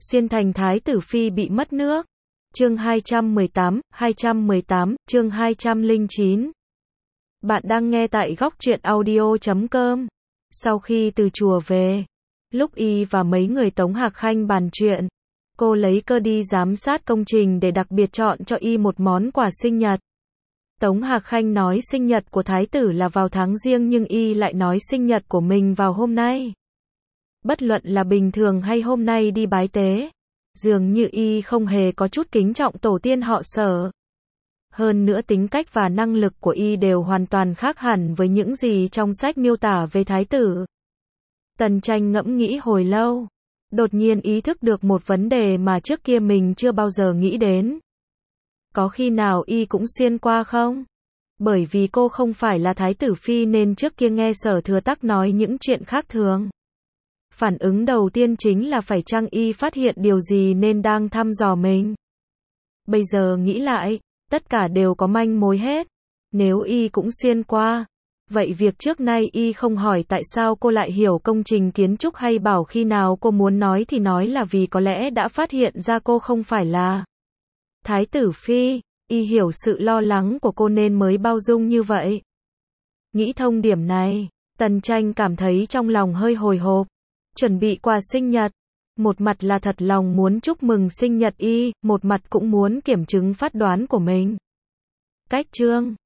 Xuyên thành thái tử phi bị mất nước. Chương 218, chương 209. Bạn đang nghe tại góc truyện audio.com. Sau khi từ chùa về, lúc Y và mấy người Tống Hạc Khanh bàn chuyện, cô lấy cơ đi giám sát công trình để đặc biệt chọn cho Y một món quà sinh nhật. Tống Hạc Khanh nói sinh nhật của thái tử là vào tháng Giêng nhưng Y lại nói sinh nhật của mình vào hôm nay. Bất luận là bình thường hay hôm nay đi bái tế, dường như Y không hề có chút kính trọng tổ tiên họ Sở. Hơn nữa tính cách và năng lực của Y đều hoàn toàn khác hẳn với những gì trong sách miêu tả về thái tử. Tần Tranh ngẫm nghĩ hồi lâu, đột nhiên ý thức được một vấn đề mà trước kia mình chưa bao giờ nghĩ đến. Có khi nào Y cũng xuyên qua không? Bởi vì cô không phải là thái tử phi nên trước kia nghe Sở Thừa Tắc nói những chuyện khác thường. Phản ứng đầu tiên chính là phải chăng Y phát hiện điều gì nên đang thăm dò mình. Bây giờ nghĩ lại, tất cả đều có manh mối hết. Nếu Y cũng xuyên qua, vậy việc trước nay Y không hỏi tại sao cô lại hiểu công trình kiến trúc hay bảo khi nào cô muốn nói thì nói là vì có lẽ đã phát hiện ra cô không phải là thái tử phi. Y hiểu sự lo lắng của cô nên mới bao dung như vậy. Nghĩ thông điểm này, Tần Tranh cảm thấy trong lòng hơi hồi hộp. Chuẩn bị quà sinh nhật, một mặt là thật lòng muốn chúc mừng sinh nhật Y, một mặt cũng muốn kiểm chứng phán đoán của mình. Cách chương